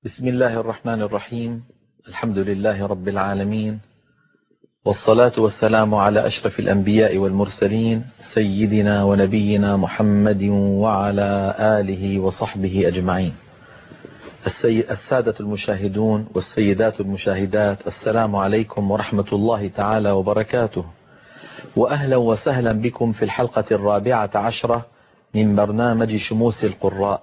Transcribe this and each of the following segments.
بسم الله الرحمن الرحيم. الحمد لله رب العالمين، والصلاة والسلام على أشرف الأنبياء والمرسلين سيدنا ونبينا محمد وعلى آله وصحبه أجمعين. السادة المشاهدون والسيدات المشاهدات، السلام عليكم ورحمة الله تعالى وبركاته، وأهلا وسهلا بكم في الحلقة 14 من برنامج شموس القراء.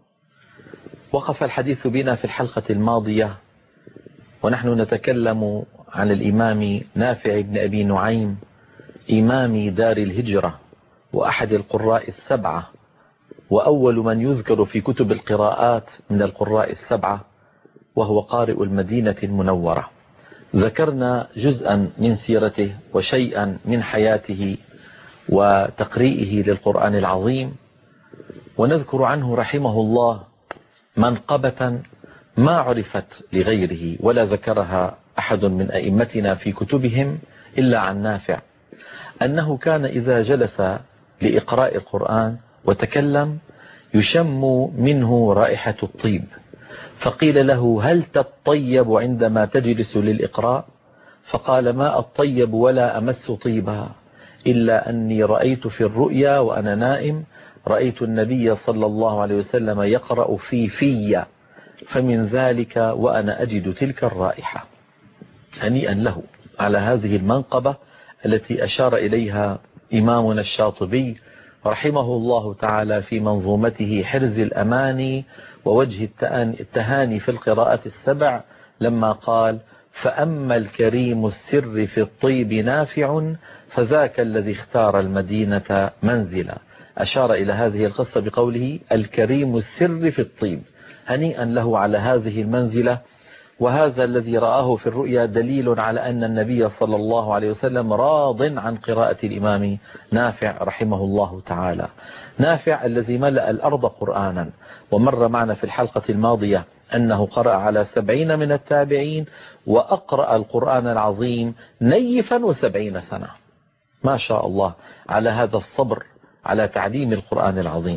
وقف الحديث بنا في الحلقة الماضية ونحن نتكلم عن الإمام نافع بن أبي نعيم، إمام دار الهجرة وأحد القراء السبعة، وأول من يذكر في كتب القراءات من القراء السبعة، وهو قارئ المدينة المنورة. ذكرنا جزءا من سيرته وشيئا من حياته وتقريئه للقرآن العظيم، ونذكر عنه رحمه الله منقبة ما عرفت لغيره ولا ذكرها أحد من أئمتنا في كتبهم إلا عن نافع، أنه كان إذا جلس لإقراء القرآن وتكلم يشم منه رائحة الطيب، فقيل له: هل تطيب عندما تجلس للإقراء؟ فقال: ما أطيب ولا أمس طيبا، إلا أني رأيت في الرؤيا وأنا نائم، رأيت النبي صلى الله عليه وسلم يقرأ في فمن ذلك وأنا أجد تلك الرائحة. هنيئا له على هذه المنقبة التي أشار إليها إمامنا الشاطبي رحمه الله تعالى في منظومته حرز الأماني ووجه التهاني في القراءة السبع، لما قال: فأما الكريم السر في الطيب نافع، فذاك الذي اختار المدينة منزلا. أشار إلى هذه القصة بقوله: الكريم السر في الطيب. هنيئا له على هذه المنزلة. وهذا الذي رآه في الرؤيا دليل على أن النبي صلى الله عليه وسلم راض عن قراءة الإمام نافع رحمه الله تعالى. نافع الذي ملأ الأرض قرآنا، ومر معنا في الحلقة الماضية أنه قرأ على 70 من التابعين، وأقرأ القرآن العظيم نيفا و70 سنة. ما شاء الله على هذا الصبر على تعليم القرآن العظيم.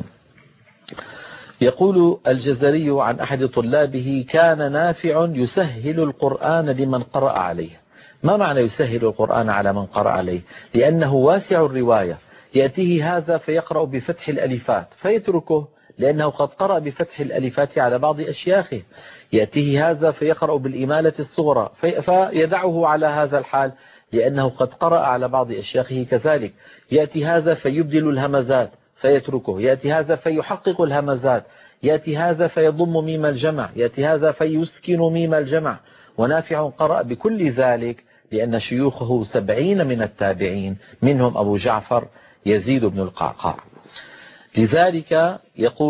يقول الجزري عن أحد طلابه: كان نافع يسهل القرآن لمن قرأ عليه. ما معنى يسهل القرآن على من قرأ عليه؟ لأنه واسع الرواية، يأتيه هذا فيقرأ بفتح الألفات فيتركه لأنه قد قرأ بفتح الألفات على بعض أشياخه، يأتيه هذا فيقرأ بالإمالة الصغرى فيدعه على هذا الحال لأنه قد قرأ على بعض أشياخه كذلك، يأتي هذا فيبدل الهمزات فيتركه، يأتي هذا فيحقق الهمزات، يأتي هذا فيضم ميم الجمع، يأتي هذا فيسكن ميم الجمع. ونافع قرأ بكل ذلك لأن شيوخه 70 من التابعين، منهم أبو جعفر يزيد بن القعقاع. لذلك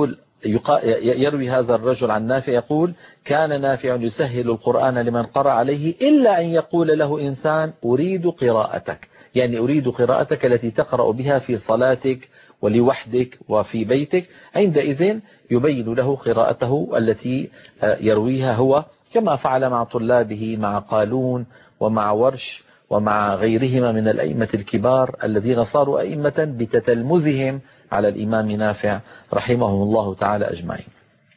يروي هذا الرجل عن نافع يقول: كان نافع يسهل القرآن لمن قرأ عليه، إلا أن يقول له إنسان: أريد قراءتك، يعني أريد قراءتك التي تقرأ بها في صلاتك ولوحدك وفي بيتك. عندئذ يبين له قراءته التي يرويها هو، كما فعل مع طلابه، مع قالون ومع ورش ومع غيرهما من الأئمة الكبار الذين صاروا أئمة بتتلمذهم على الإمام نافع رحمهم الله تعالى أجمعين.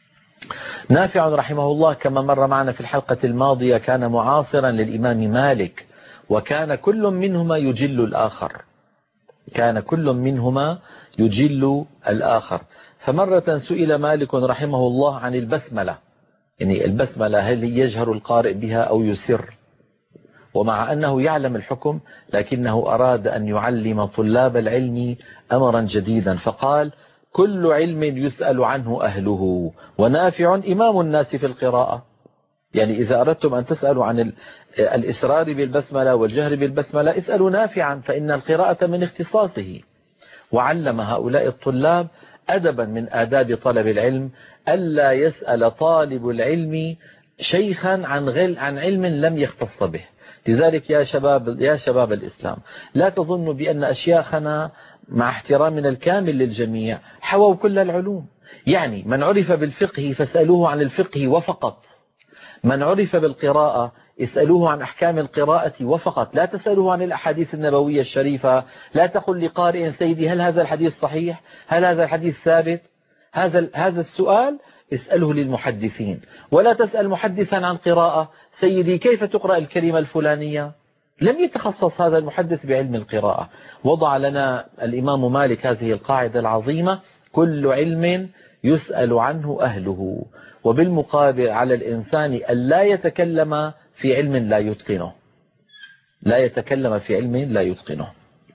نافع رحمه الله كما مر معنا في الحلقة الماضية كان معاصرا للإمام مالك، وكان كل منهما يجل الآخر، كان كل منهما يجل الآخر. فمرة سئل مالك رحمه الله عن البسملة، يعني البسملة هل يجهر القارئ بها أو يسر؟ ومع أنه يعلم الحكم لكنه أراد أن يعلم طلاب العلم أمرا جديدا، فقال: كل علم يسأل عنه أهله، ونافع إمام الناس في القراءة. يعني إذا أردتم أن تسألوا عن الإسرار بالبسملة والجهر بالبسملة اسألوا نافعا، فإن القراءة من اختصاصه. وعلم هؤلاء الطلاب أدبا من آداب طلب العلم ألا يسأل طالب العلم شيخا عن علم لم يختص به. لذلك يا شباب الإسلام، لا تظنوا بأن أشياخنا مع احترامنا الكامل للجميع حووا كل العلوم. يعني من عرف بالفقه فاسألوه عن الفقه وفقط، من عرف بالقراءة اسألوه عن أحكام القراءة وفقط، لا تسألوه عن الأحاديث النبوية الشريفة. لا تقل لقارئ: سيدي هل هذا الحديث صحيح؟ هل هذا الحديث ثابت؟ هذا السؤال اسأله للمحدثين، ولا تسأل محدثا عن قراءة سيدي كيف تقرأ الكلمة الفلانية. لم يتخصص هذا المحدث بعلم القراءة. وضع لنا الإمام مالك هذه القاعدة العظيمة: كل علم يسأل عنه أهله. وبالمقابل على الإنسان أن لا يتكلم في علم لا يتقنه، لا يتكلم في علم لا يتقنه.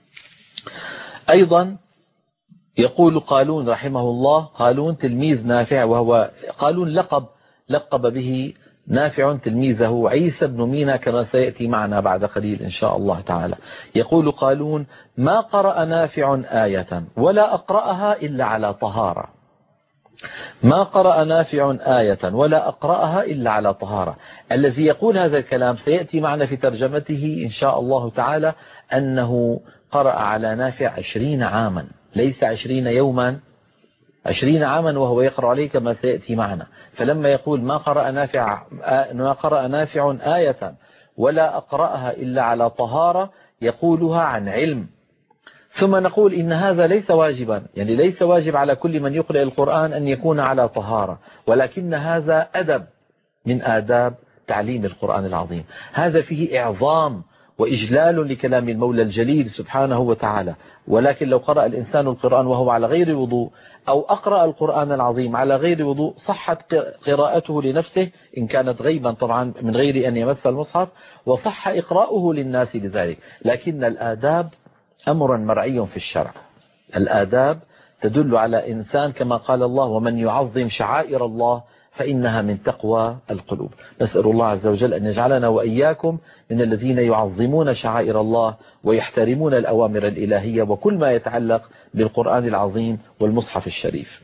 أيضا يقول قالون رحمه الله، قالون تلميذ نافع، وهو قالون لقب به نافع تلميذه عيسى بن مينا كما سيأتي معنا بعد قليل إن شاء الله تعالى. يقول قالون: ما قرأ نافع آية ولا أقرأها إلا على طهارة. ما قرأ نافع آية ولا أقرأها إلا على طهارة. الذي يقول هذا الكلام سيأتي معنا في ترجمته إن شاء الله تعالى أنه قرأ على نافع 20 عاما، ليس 20 يوما، 20 عاما وهو يقرأ عليه كما سيأتي معنا. فلما يقول ما قرأ نافع آية ولا أقرأها إلا على طهارة، يقولها عن علم. ثم نقول إن هذا ليس واجبا، يعني ليس واجب على كل من يقرأ القرآن أن يكون على طهارة، ولكن هذا أدب من آداب تعليم القرآن العظيم. هذا فيه إعظام وإجلال لكلام المولى الجليل سبحانه وتعالى. ولكن لو قرأ الإنسان القرآن وهو على غير وضوء، أو أقرأ القرآن العظيم على غير وضوء، صحت قراءته لنفسه إن كانت غيبا طبعا من غير أن يمس المصحف، وصح إقراؤه للناس لذلك. لكن الآداب أمر مرعي في الشرع. الآداب تدل على إنسان كما قال الله: ومن يعظم شعائر الله فإنها من تقوى القلوب. نسأل الله عز وجل أن يجعلنا وإياكم من الذين يعظمون شعائر الله ويحترمون الأوامر الإلهية وكل ما يتعلق بالقرآن العظيم والمصحف الشريف.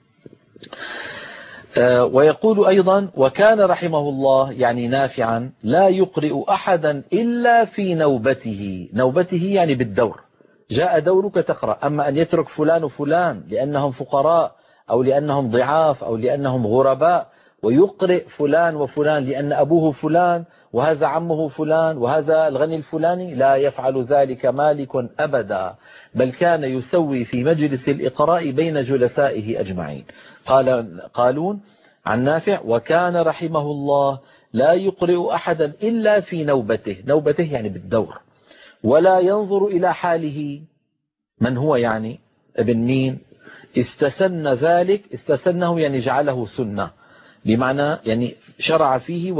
ويقول أيضا: وكان رحمه الله يعني نافعا لا يقرئ أحدا إلا في نوبته. نوبته يعني بالدور، جاء دورك تقرأ. أما أن يترك فلان وفلان لأنهم فقراء أو لأنهم ضعاف أو لأنهم غرباء، ويقرئ فلان وفلان لأن أبوه فلان وهذا عمه فلان وهذا الغني الفلاني، لا يفعل ذلك مالك أبدا، بل كان يسوي في مجلس الإقراء بين جلسائه أجمعين. قالون عن نافع: وكان رحمه الله لا يقرئ أحدا إلا في نوبته. نوبته يعني بالدور، ولا ينظر إلى حاله. من هو يعني؟ ابن مين؟ استسن ذلك، استسنه يعني جعله سنة، بمعنى يعني شرع فيه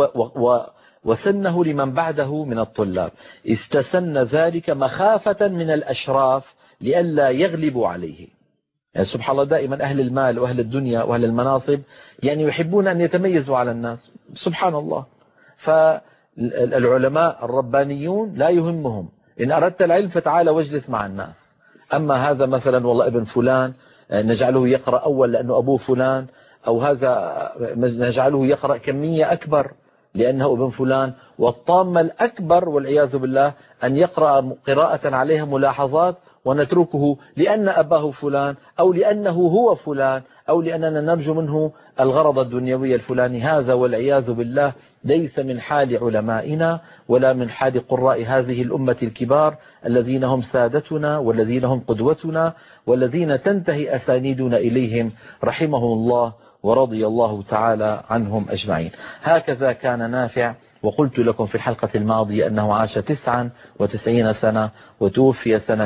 وسنه لمن بعده من الطلاب. استسن ذلك مخافة من الأشراف لئلا يغلبوا عليه. يعني سبحان الله، دائما أهل المال وأهل الدنيا وأهل المناصب يعني يحبون أن يتميزوا على الناس، سبحان الله. فالعلماء الربانيون لا يهمهم، إن أردت العلم فتعال واجلس مع الناس. أما هذا مثلا والله ابن فلان نجعله يقرأ أول لأنه أبوه فلان، أو هذا نجعله يقرأ كمية أكبر لأنه ابن فلان، والطامة الأكبر والعياذ بالله أن يقرأ قراءة عليها ملاحظات ونتركه لأن أباه فلان أو لأنه هو فلان أو لأننا نرجو منه الغرض الدنيوي الفلاني. هذا والعياذ بالله ليس من حال علمائنا ولا من حال قراء هذه الأمة الكبار الذين هم سادتنا والذين هم قدوتنا والذين تنتهي أسانيدنا إليهم رحمهم الله ورضي الله تعالى عنهم أجمعين. هكذا كان نافع. وقلت لكم في الحلقة الماضية أنه عاش 99 سنة وتوفي سنة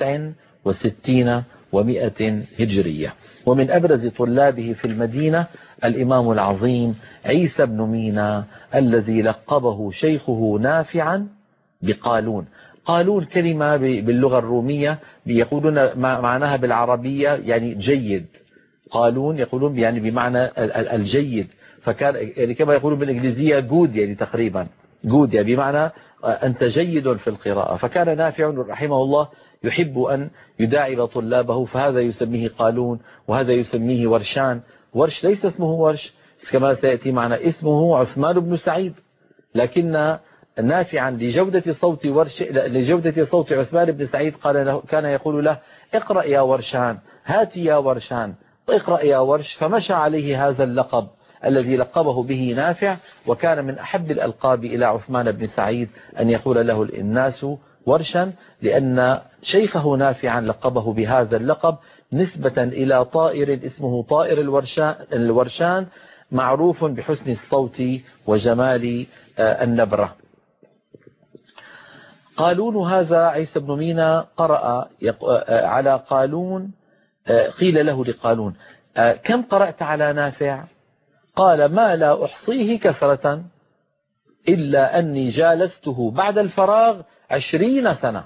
69 و100 هجرية. ومن أبرز طلابه في المدينة الإمام العظيم عيسى بن مينا الذي لقبه شيخه نافعا بقالون. قالون كلمة باللغة الرومية يقولون معناها بالعربية يعني جيد. قالون يقولون يعني بمعنى الجيد، فكان يعني كما يقولون بالإنجليزية جود، يعني تقريبا جود يعني بمعنى أنت جيد في القراءة. فكان نافع رحمه الله يحب أن يداعب طلابه، فهذا يسميه قالون وهذا يسميه ورشان. ورش ليس اسمه ورش كما سيأتي معنا، اسمه عثمان بن سعيد، لكن نافعا لجودة صوت عثمان بن سعيد كان يقول له: اقرأ يا ورشان، هات يا ورشان، اقرأ يا ورش. فمشى عليه هذا اللقب الذي لقبه به نافع، وكان من أحب الألقاب إلى عثمان بن سعيد أن يقول له الناس ورشا، لأن شيخه نافعا لقبه بهذا اللقب نسبة إلى طائر اسمه طائر الورشان، معروف بحسن الصوت وجمال النبرة. قالون هذا عيسى بن مينا قرأ على قالون، قيل له لقالون: كم قرأت على نافع؟ قال: ما لا أحصيه كثرة، إلا أني جالسته بعد الفراغ 20 سنة.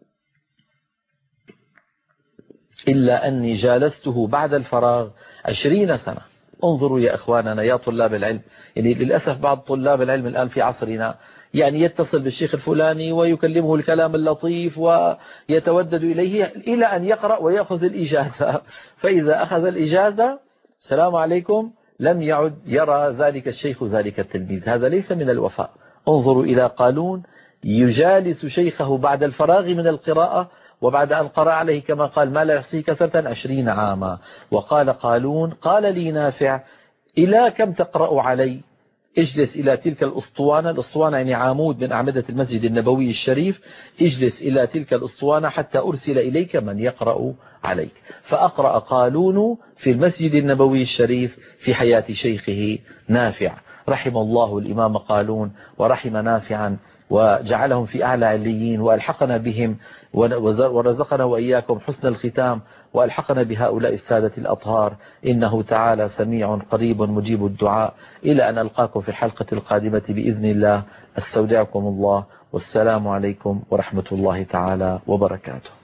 إلا أني جالسته بعد الفراغ 20 سنة. انظروا يا أخواننا يا طلاب العلم، يعني للأسف بعض طلاب العلم الآن في عصرنا يعني يتصل بالشيخ الفلاني ويكلمه الكلام اللطيف ويتودد إليه إلى أن يقرأ ويأخذ الإجازة، فإذا أخذ الإجازة السلام عليكم لم يعد يرى ذلك الشيخ ذلك التلميذ. هذا ليس من الوفاء. انظروا إلى قالون يجالس شيخه بعد الفراغ من القراءة، وبعد أن قرأ عليه كما قال ما لا يحصيه كثرة 20 عاما. وقال قالون: قال لي نافع: إلى كم تقرأ علي؟ اجلس إلى تلك الأسطوانة، الأسطوانة يعني عمود من أعمدة المسجد النبوي الشريف، اجلس إلى تلك الأسطوانة حتى أرسل إليك من يقرأ عليك. فأقرأ قالون في المسجد النبوي الشريف في حياة شيخه نافع. رحم الله الإمام قالون ورحم نافعا وجعلهم في أعلى عليين، وألحقنا بهم ورزقنا وإياكم حسن الختام، وألحقنا بهؤلاء السادة الأطهار، إنه تعالى سميع قريب مجيب الدعاء. إلى أن ألقاكم في الحلقة القادمة بإذن الله، استودعكم الله، والسلام عليكم ورحمة الله تعالى وبركاته.